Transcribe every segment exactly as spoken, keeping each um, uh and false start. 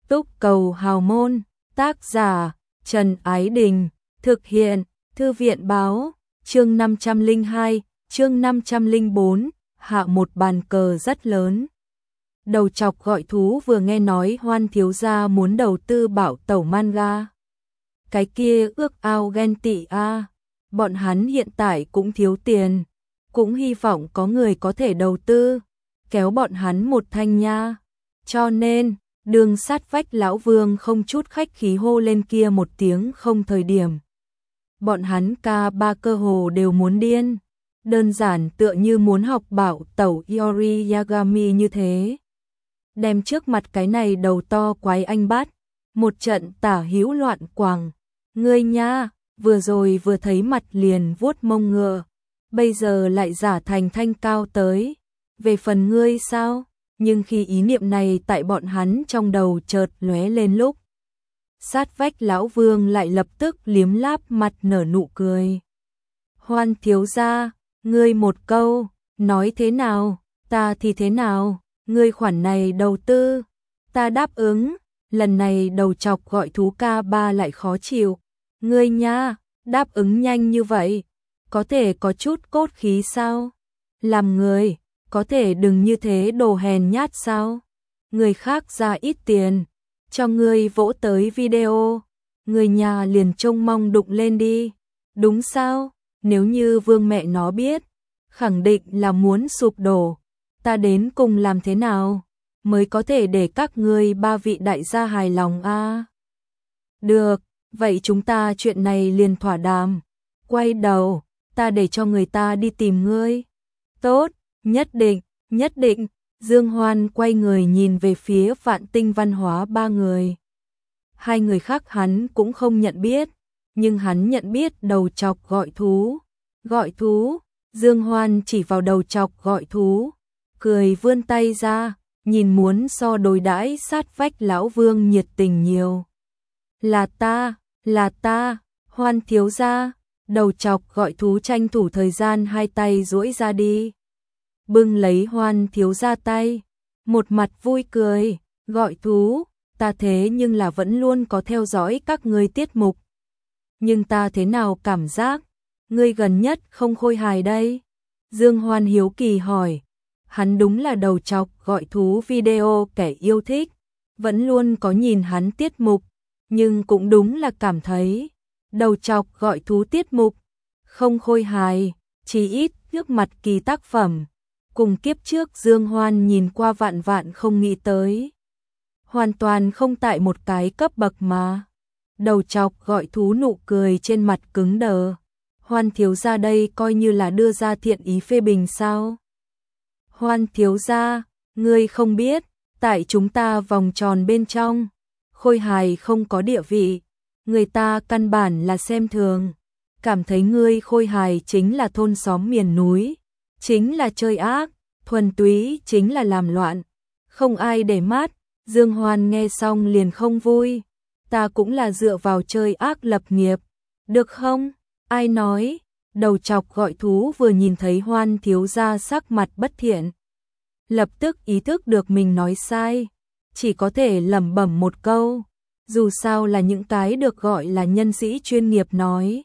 Túc Cầu Hào Môn, tác giả Trần Ái Đình, thực hiện Thư viện Báo, chương năm trăm lẻ hai, chương năm trăm lẻ bốn, hạ một bàn cờ rất lớn. Đầu chọc gọi thú vừa nghe nói Hoan thiếu gia muốn đầu tư bảo tẩu manga. Cái kia ước ao ghen tị a, bọn hắn hiện tại cũng thiếu tiền, cũng hy vọng có người có thể đầu tư, kéo bọn hắn một thanh nha. Cho nên, đường sát vách lão Vương không chút khách khí hô lên kia một tiếng không thời điểm. Bọn hắn ca ba cơ hồ đều muốn điên, đơn giản tựa như muốn học bảo tẩu Iori Yagami như thế. Đem trước mặt cái này đầu to quái anh bắt, một trận tả hữu loạn quàng. Ngươi nha, vừa rồi vừa thấy mặt liền vuốt mông ngựa, bây giờ lại giả thành thanh cao tới. Về phần ngươi sao? Nhưng khi ý niệm này tại bọn hắn trong đầu chợt lóe lên lúc, sát vách lão Vương lại lập tức liếm láp mặt nở nụ cười. Hoan thiếu gia, ngươi một câu, nói thế nào, ta thì thế nào, ngươi khoản này đầu tư, ta đáp ứng. Lần này đầu chọc gọi thú ca ba lại khó chịu. Ngươi nha, đáp ứng nhanh như vậy, có thể có chút cốt khí sao? Làm người, có thể đừng như thế đồ hèn nhát sao? Người khác ra ít tiền, cho ngươi vỗ tới video, người nhà liền trông mong đụng lên đi. Đúng sao? Nếu như Vương mẹ nó biết, khẳng định là muốn sụp đổ. Ta đến cùng làm thế nào mới có thể để các ngươi ba vị đại gia hài lòng a? À? Được, vậy chúng ta chuyện này liền thỏa đàm. Quay đầu, ta để cho người ta đi tìm ngươi. Tốt, nhất định, nhất định. Dương Hoan quay người nhìn về phía Vạn Tinh Văn Hóa ba người. Hai người khác hắn cũng không nhận biết, nhưng hắn nhận biết đầu chọc gọi thú. Gọi thú, Dương Hoan chỉ vào đầu chọc gọi thú, cười vươn tay ra, nhìn muốn so đối đãi sát vách lão Vương nhiệt tình nhiều. Là ta, là ta, Hoan thiếu gia. Đầu chọc gọi thú tranh thủ thời gian hai tay duỗi ra đi, bưng lấy Hoan thiếu gia tay, một mặt vui cười. Gọi thú, ta thế nhưng là vẫn luôn có theo dõi các ngươi tiết mục, nhưng ta thế nào cảm giác ngươi gần nhất không khôi hài đây? Dương Hoan hiếu kỳ hỏi. Hắn đúng là đầu chọc gọi thú video kẻ yêu thích, vẫn luôn có nhìn hắn tiết mục, nhưng cũng đúng là cảm thấy đầu chọc gọi thú tiết mục không khôi hài, chỉ ít trước mặt kỳ tác phẩm, cùng kiếp trước Dương Hoan nhìn qua vạn vạn không nghĩ tới. Hoàn toàn không tại một cái cấp bậc mà. Đầu chọc gọi thú nụ cười trên mặt cứng đờ. Hoan thiếu gia đây coi như là đưa ra thiện ý phê bình sao? Hoan thiếu gia, ngươi không biết, tại chúng ta vòng tròn bên trong, khôi hài không có địa vị, người ta căn bản là xem thường, cảm thấy ngươi khôi hài chính là thôn xóm miền núi, chính là chơi ác, thuần túy chính là làm loạn, không ai để mắt. Dương Hoan nghe xong liền không vui. Ta cũng là dựa vào chơi ác lập nghiệp, được không? Ai nói? Đầu chọc gọi thú vừa nhìn thấy Hoan thiếu gia sắc mặt bất thiện, lập tức ý thức được mình nói sai, chỉ có thể lẩm bẩm một câu, dù sao là những cái được gọi là nhân sĩ chuyên nghiệp nói.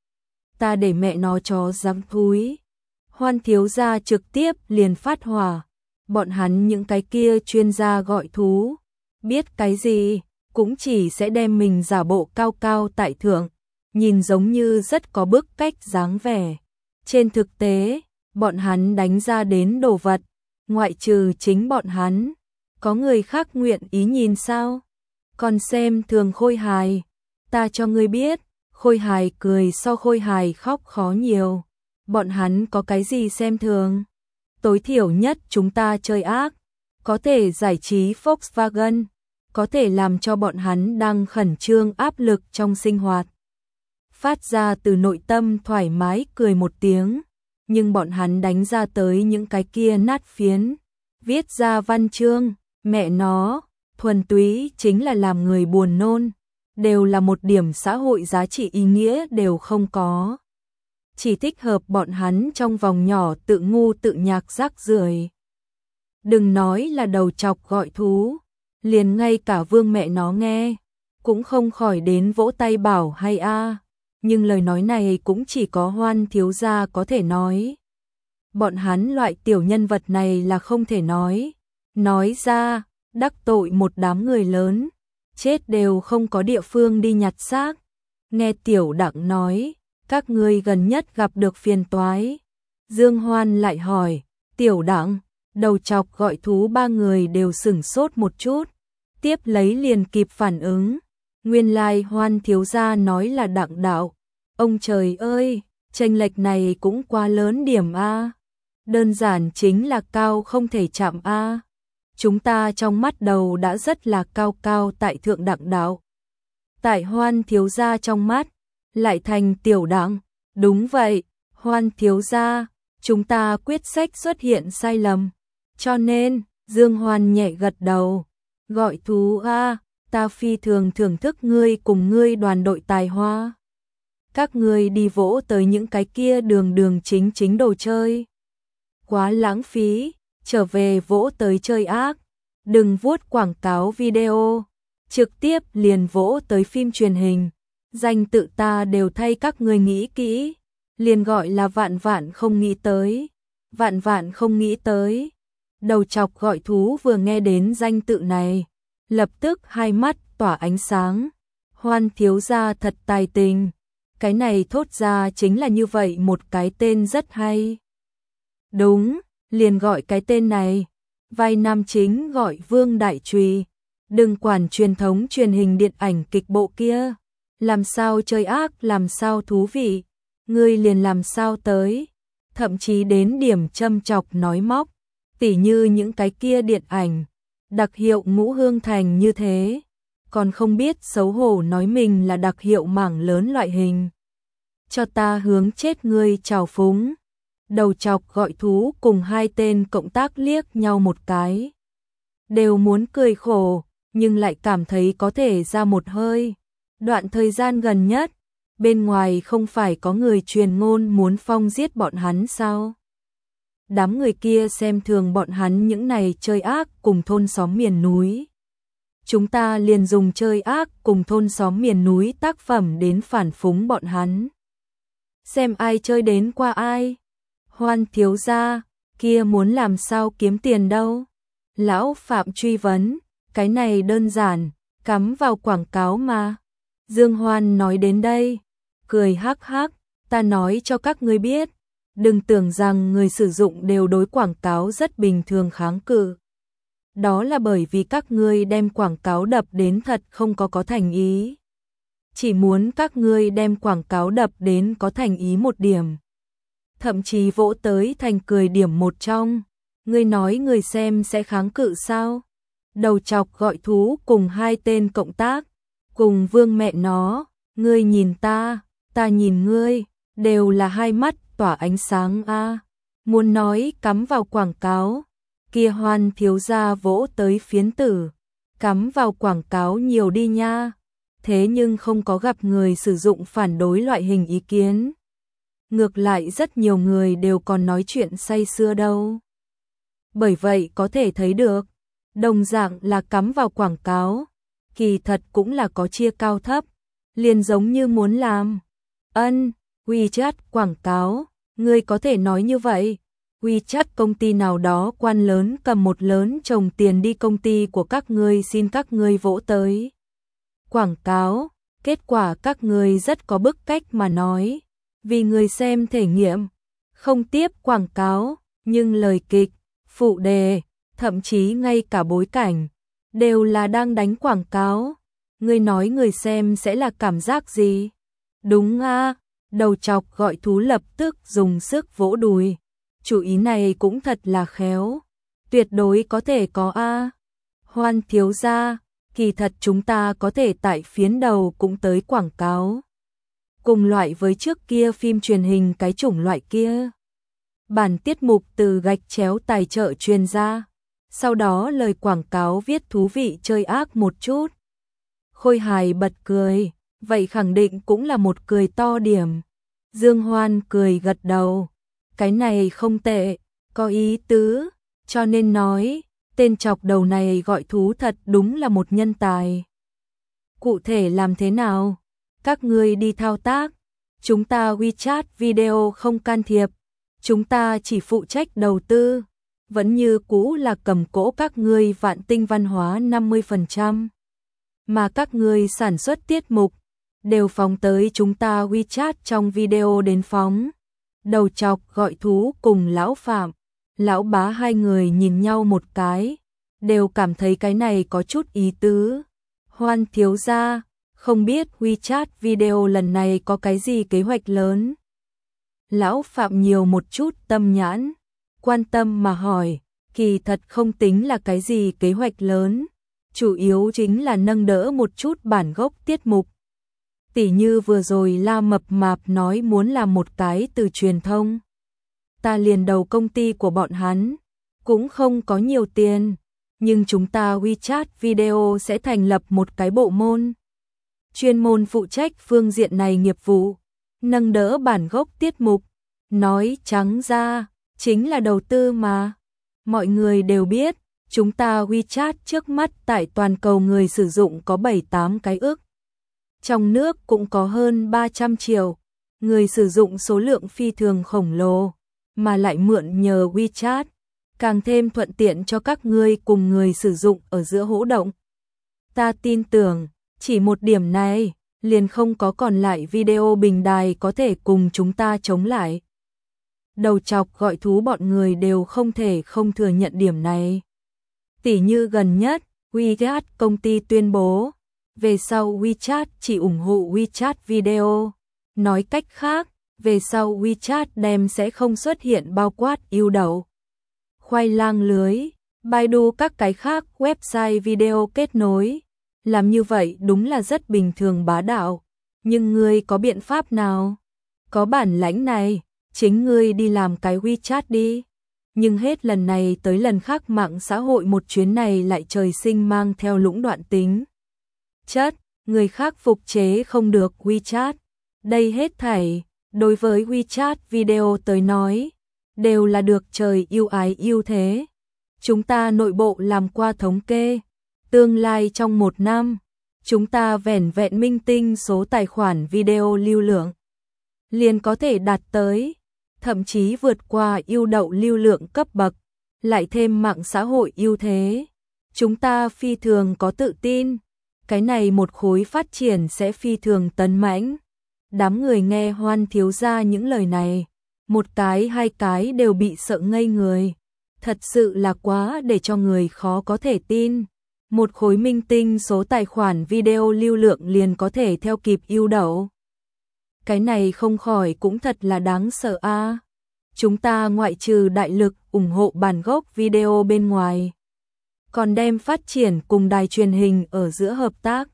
Ta để mẹ nó chó dám thúi. Hoan thiếu gia trực tiếp liền phát hỏa. Bọn hắn những cái kia chuyên gia gọi thú, biết cái gì, cũng chỉ sẽ đem mình giả bộ cao cao tại thượng, nhìn giống như rất có bức cách dáng vẻ. Trên thực tế, bọn hắn đánh ra đến đồ vật, ngoại trừ chính bọn hắn, có người khác nguyện ý nhìn sao? Còn xem thường khôi hài, ta cho ngươi biết, khôi hài cười so khôi hài khóc khó nhiều. Bọn hắn có cái gì xem thường? Tối thiểu nhất chúng ta chơi ác, có thể giải trí Volkswagen, có thể làm cho bọn hắn đang khẩn trương áp lực trong sinh hoạt phát ra từ nội tâm thoải mái cười một tiếng, nhưng bọn hắn đánh ra tới những cái kia nát phiến, viết ra văn chương, mẹ nó, thuần túy chính là làm người buồn nôn, đều là một điểm xã hội giá trị ý nghĩa đều không có. Chỉ thích hợp bọn hắn trong vòng nhỏ tự ngu tự nhạc rác rưởi. Đừng nói là đầu chọc gọi thú, liền ngay cả Vương mẹ nó nghe, cũng không khỏi đến vỗ tay bảo hay a, nhưng lời nói này cũng chỉ có Hoan thiếu gia có thể nói. Bọn hắn loại tiểu nhân vật này là không thể nói, nói ra, đắc tội một đám người lớn, chết đều không có địa phương đi nhặt xác. Nghe Tiểu Đặng nói, các ngươi gần nhất gặp được phiền toái. Dương Hoan lại hỏi, Tiểu Đặng, đầu chọc gọi thú ba người đều sửng sốt một chút, tiếp lấy liền kịp phản ứng. Nguyên lai Hoan thiếu gia nói là Đặng đạo. Ông trời ơi, chênh lệch này cũng quá lớn điểm a. Đơn giản chính là cao không thể chạm a. Chúng ta trong mắt đầu đã rất là cao cao tại thượng Đặng đạo. Tại Hoan thiếu gia trong mắt, lại thành Tiểu Đặng. Đúng vậy, Hoan thiếu gia, chúng ta quyết sách xuất hiện sai lầm. Cho nên, Dương Hoan nhẹ gật đầu, gọi thú a, ta phi thường thưởng thức ngươi cùng ngươi đoàn đội tài hoa. Các ngươi đi vỗ tới những cái kia đường đường chính chính đồ chơi. Quá lãng phí, trở về vỗ tới chơi ác. Đừng vuốt quảng cáo video, trực tiếp liền vỗ tới phim truyền hình. Danh tự ta đều thay các ngươi nghĩ kỹ, liền gọi là vạn vạn không nghĩ tới. Vạn vạn không nghĩ tới. Đầu chọc gọi thú vừa nghe đến danh tự này, lập tức hai mắt tỏa ánh sáng. Hoan thiếu gia thật tài tình. Cái này thốt ra chính là như vậy một cái tên rất hay. Đúng, liền gọi cái tên này. Vai nam chính gọi Vương Đại Trùy. Đừng quản truyền thống truyền hình điện ảnh kịch bộ kia. Làm sao chơi ác làm sao thú vị. Ngươi liền làm sao tới. Thậm chí đến điểm châm chọc nói móc. Tỉ như những cái kia điện ảnh. Đặc hiệu Ngũ Hương Thành như thế. Còn không biết xấu hổ nói mình là đặc hiệu mảng lớn loại hình. Cho ta hướng chết ngươi trào phúng. Đầu chọc gọi thú cùng hai tên cộng tác liếc nhau một cái. Đều muốn cười khổ, nhưng lại cảm thấy có thể ra một hơi. Đoạn thời gian gần nhất, bên ngoài không phải có người truyền ngôn muốn phong giết bọn hắn sao? Đám người kia xem thường bọn hắn những này chơi ác cùng thôn xóm miền núi. Chúng ta liền dùng chơi ác cùng thôn xóm miền núi tác phẩm đến phản phúng bọn hắn. Xem ai chơi đến qua ai. Hoan thiếu gia, kia muốn làm sao kiếm tiền đâu? Lão Phạm truy vấn, cái này đơn giản, cắm vào quảng cáo mà. Dương Hoan nói đến đây, cười hắc hắc, ta nói cho các ngươi biết, đừng tưởng rằng người sử dụng đều đối quảng cáo rất bình thường kháng cự. Đó là bởi vì các ngươi đem quảng cáo đập đến thật không có có thành ý. Chỉ muốn các ngươi đem quảng cáo đập đến có thành ý một điểm. Thậm chí vỗ tới thành cười điểm một trong. Ngươi nói người xem sẽ kháng cự sao? Đầu chọc gọi thú cùng hai tên cộng tác. Cùng Vương mẹ nó. Ngươi nhìn ta, ta nhìn ngươi. Đều là hai mắt tỏa ánh sáng a. Muốn nói cắm vào quảng cáo. Kia Hoan thiếu gia vỗ tới phiến tử. Cắm vào quảng cáo nhiều đi nha. Thế nhưng không có gặp người sử dụng phản đối loại hình ý kiến. Ngược lại rất nhiều người đều còn nói chuyện say sưa đâu. Bởi vậy có thể thấy được, đồng dạng là cắm vào quảng cáo, kỳ thật cũng là có chia cao thấp, liền giống như muốn làm. Ân, WeChat quảng cáo, ngươi có thể nói như vậy. WeChat công ty nào đó quan lớn cầm một lớn chồng tiền đi công ty của các ngươi xin các ngươi vỗ tới. Quảng cáo, kết quả các ngươi rất có bức cách mà nói. Vì người xem thể nghiệm, không tiếp quảng cáo, nhưng lời kịch, phụ đề, thậm chí ngay cả bối cảnh, đều là đang đánh quảng cáo. Người nói người xem sẽ là cảm giác gì? Đúng a, đầu chọc gọi thú lập tức dùng sức vỗ đùi. Chủ ý này cũng thật là khéo. Tuyệt đối có thể có a. Hoan thiếu gia, kỳ thật chúng ta có thể tại phiến đầu cũng tới quảng cáo. Cùng loại với trước kia phim truyền hình cái chủng loại kia. Bản tiết mục từ gạch chéo tài trợ truyền ra. Sau đó lời quảng cáo viết thú vị chơi ác một chút. Khôi hài bật cười, vậy khẳng định cũng là một cười to điểm. Dương Hoan cười gật đầu. Cái này không tệ, có ý tứ, cho nên nói, Tên chọc đầu này gọi thú thật đúng là một nhân tài. Cụ thể làm thế nào? Các ngươi đi thao tác. Chúng ta WeChat video không can thiệp. Chúng ta chỉ phụ trách đầu tư. Vẫn như cũ là cầm cỗ các ngươi Vạn Tinh Văn hóa năm mươi phần trăm. Mà các ngươi sản xuất tiết mục đều phóng tới chúng ta WeChat trong video đến phóng. Đầu chọc gọi thú cùng lão Phạm, lão Bá hai người nhìn nhau một cái, đều cảm thấy cái này có chút ý tứ. Hoan thiếu gia, không biết WeChat video lần này có cái gì kế hoạch lớn? Lão Phạm nhiều một chút tâm nhãn, quan tâm mà hỏi, kỳ thật không tính là cái gì kế hoạch lớn, chủ yếu chính là nâng đỡ một chút bản gốc tiết mục. Tỉ như vừa rồi La Mập Mạp nói muốn làm một cái từ truyền thông. Ta liền đầu công ty của bọn hắn, cũng không có nhiều tiền, nhưng chúng ta WeChat video sẽ thành lập một cái bộ môn. Chuyên môn phụ trách phương diện này nghiệp vụ, nâng đỡ bản gốc tiết mục, nói trắng ra, chính là đầu tư mà. Mọi người đều biết, chúng ta WeChat trước mắt tại toàn cầu người sử dụng có bảy tám cái ức. Trong nước cũng có hơn ba trăm triệu, người sử dụng số lượng phi thường khổng lồ, mà lại mượn nhờ WeChat, càng thêm thuận tiện cho các ngươi cùng người sử dụng ở giữa hỗ động. Ta tin tưởng, chỉ một điểm này, liền không có còn lại video bình đài có thể cùng chúng ta chống lại. Đầu chọc gọi thú bọn người đều không thể không thừa nhận điểm này. Tỉ như gần nhất, WeChat công ty tuyên bố, về sau WeChat chỉ ủng hộ WeChat video. Nói cách khác, về sau WeChat đem sẽ không xuất hiện bao quát yêu đậu, khoai lang lưới, Baidu các cái khác website video kết nối. Làm như vậy đúng là rất bình thường bá đạo, nhưng ngươi có biện pháp nào? Có bản lãnh này, chính ngươi đi làm cái WeChat đi. Nhưng hết lần này tới lần khác mạng xã hội một chuyến này lại trời sinh mang theo lũng đoạn tính chất, người khác phục chế không được WeChat. Đây hết thảy, đối với WeChat video tới nói, đều là được trời yêu ái yêu thế. Chúng ta nội bộ làm qua thống kê, tương lai trong một năm, chúng ta vẻn vẹn minh tinh số tài khoản video lưu lượng liền có thể đạt tới, thậm chí vượt qua yêu đậu lưu lượng cấp bậc, lại thêm mạng xã hội ưu thế. Chúng ta phi thường có tự tin, cái này một khối phát triển sẽ phi thường tấn mãnh. Đám người nghe Hoan thiếu gia những lời này, một cái hai cái đều bị sợ ngây người. Thật sự là quá để cho người khó có thể tin. Một khối minh tinh số tài khoản video lưu lượng liền có thể theo kịp yêu đậu. Cái này không khỏi cũng thật là đáng sợ a. À. Chúng ta ngoại trừ đại lực ủng hộ bản gốc video bên ngoài, còn đem phát triển cùng đài truyền hình ở giữa hợp tác.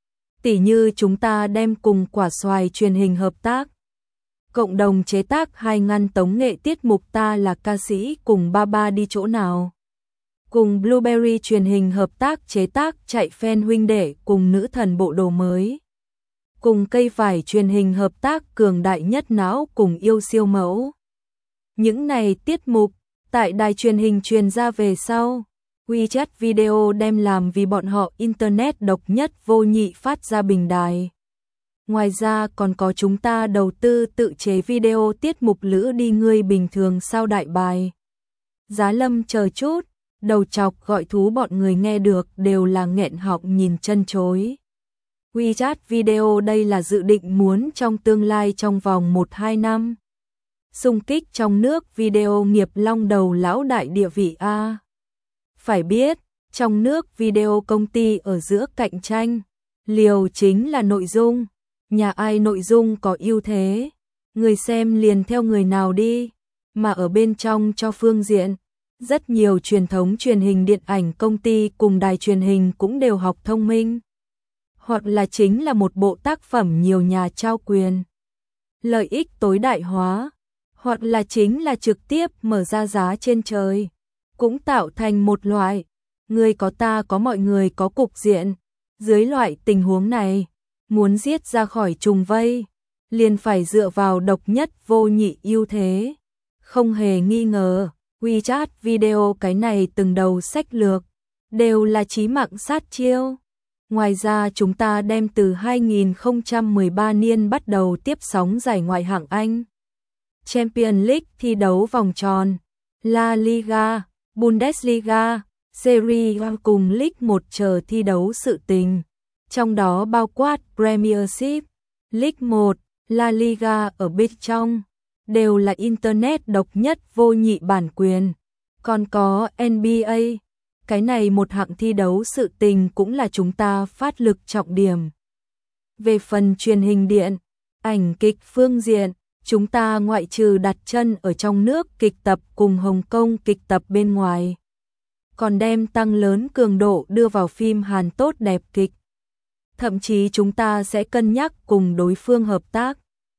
Tỉ như chúng ta đem cùng Quả Xoài truyền hình hợp tác, cộng đồng chế tác hai ngăn tống nghệ tiết mục Ta Là Ca Sĩ cùng Ba Ba Đi Chỗ Nào. Cùng Blueberry truyền hình hợp tác chế tác Chạy Fan Huynh Đệ cùng Nữ Thần Bộ Đồ Mới. Cùng Cây Vải truyền hình hợp tác Cường Đại Nhất Não cùng Yêu Siêu Mẫu. Những này tiết mục, tại đài truyền hình truyền ra về sau, WeChat video đem làm vì bọn họ Internet độc nhất vô nhị phát ra bình đài. Ngoài ra còn có chúng ta đầu tư tự chế video tiết mục Lữ Đi Ngươi Bình Thường Sao Đại Bài. Giá Lâm chờ chút, đầu chọc gọi thú bọn người nghe được đều là nghẹn họng nhìn chân chối. WeChat video đây là dự định muốn trong tương lai trong vòng một hai năm. Xung kích trong nước video nghiệp long đầu lão đại địa vị A. Phải biết, trong nước video công ty ở giữa cạnh tranh, liều chính là nội dung. Nhà ai nội dung có ưu thế, người xem liền theo người nào đi. Mà ở bên trong cho phương diện, rất nhiều truyền thống truyền hình điện ảnh công ty cùng đài truyền hình cũng đều học thông minh. Hoặc là chính là một bộ tác phẩm nhiều nhà trao quyền, lợi ích tối đại hóa, hoặc là chính là trực tiếp mở ra giá trên trời, cũng tạo thành một loại người có ta có mọi người có cục diện. Dưới loại tình huống này, muốn giết ra khỏi trùng vây, liền phải dựa vào độc nhất vô nhị ưu thế. Không hề nghi ngờ, WeChat video cái này từng đầu sách lược, đều là chí mạng sát chiêu. Ngoài ra chúng ta đem từ hai nghìn không trăm mười ba niên bắt đầu tiếp sóng giải ngoại hạng Anh, Champions League thi đấu vòng tròn, La Liga, Bundesliga, Serie A cùng League một chờ thi đấu sự tình, trong đó bao quát Premiership, League một, La Liga ở bên trong, đều là Internet độc nhất vô nhị bản quyền. Còn có N B A, cái này một hạng thi đấu sự tình cũng là chúng ta phát lực trọng điểm. Về phần truyền hình điện, ảnh kịch phương diện, chúng ta ngoại trừ đặt chân ở trong nước kịch tập cùng Hồng Kông kịch tập bên ngoài, còn đem tăng lớn cường độ đưa vào phim Hàn tốt đẹp kịch. Thậm chí chúng ta sẽ cân nhắc cùng đối phương hợp tác,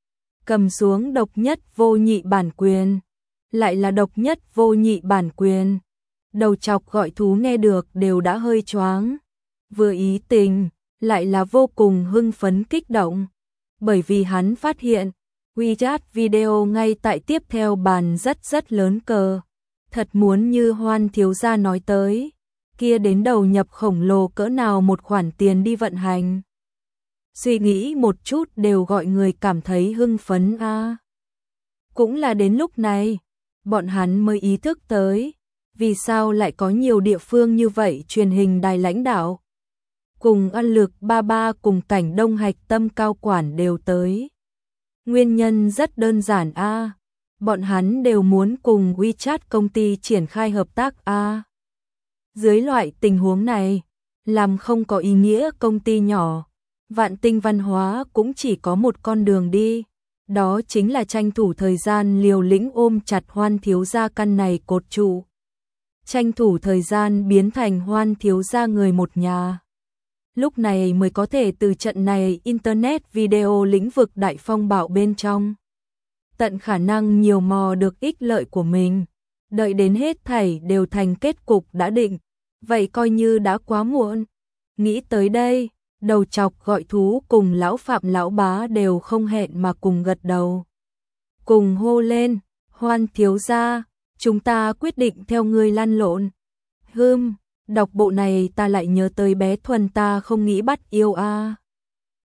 cầm xuống độc nhất vô nhị bản quyền, lại là độc nhất vô nhị bản quyền. Đầu chọc gọi thú nghe được đều đã hơi choáng, vừa ý tình, lại là vô cùng hưng phấn kích động, bởi vì hắn phát hiện WeChat video ngay tại tiếp theo bàn rất rất lớn cờ. Thật muốn như Hoan thiếu gia nói tới, kia đến đầu nhập khổng lồ cỡ nào một khoản tiền đi vận hành. Suy nghĩ một chút đều gọi người cảm thấy hưng phấn a. À. Cũng là đến lúc này, bọn hắn mới ý thức tới, vì sao lại có nhiều địa phương như vậy truyền hình đài lãnh đạo. Cùng Ăn Lực ba ba cùng Cảnh Đông hạch tâm cao quản đều tới. Nguyên nhân rất đơn giản a, à. Bọn hắn đều muốn cùng WeChat công ty triển khai hợp tác a. À. Dưới loại tình huống này, làm không có ý nghĩa công ty nhỏ, Vạn Tinh Văn hóa cũng chỉ có một con đường đi, đó chính là tranh thủ thời gian liều lĩnh ôm chặt Hoan thiếu gia căn này cột trụ. Tranh thủ thời gian biến thành Hoan thiếu gia người một nhà. Lúc này mới có thể từ trận này Internet video lĩnh vực đại phong bạo bên trong, tận khả năng nhiều mò được ích lợi của mình, đợi đến hết thảy đều thành kết cục đã định, vậy coi như đã quá muộn. Nghĩ tới đây, đầu chọc gọi thú cùng lão Phạm lão bá đều không hẹn mà cùng gật đầu. Cùng hô lên, Hoan thiếu gia, chúng ta quyết định theo ngươi lăn lộn. Hừm, đọc bộ này ta lại nhớ tới bé Thuần ta không nghĩ bắt yêu a. À.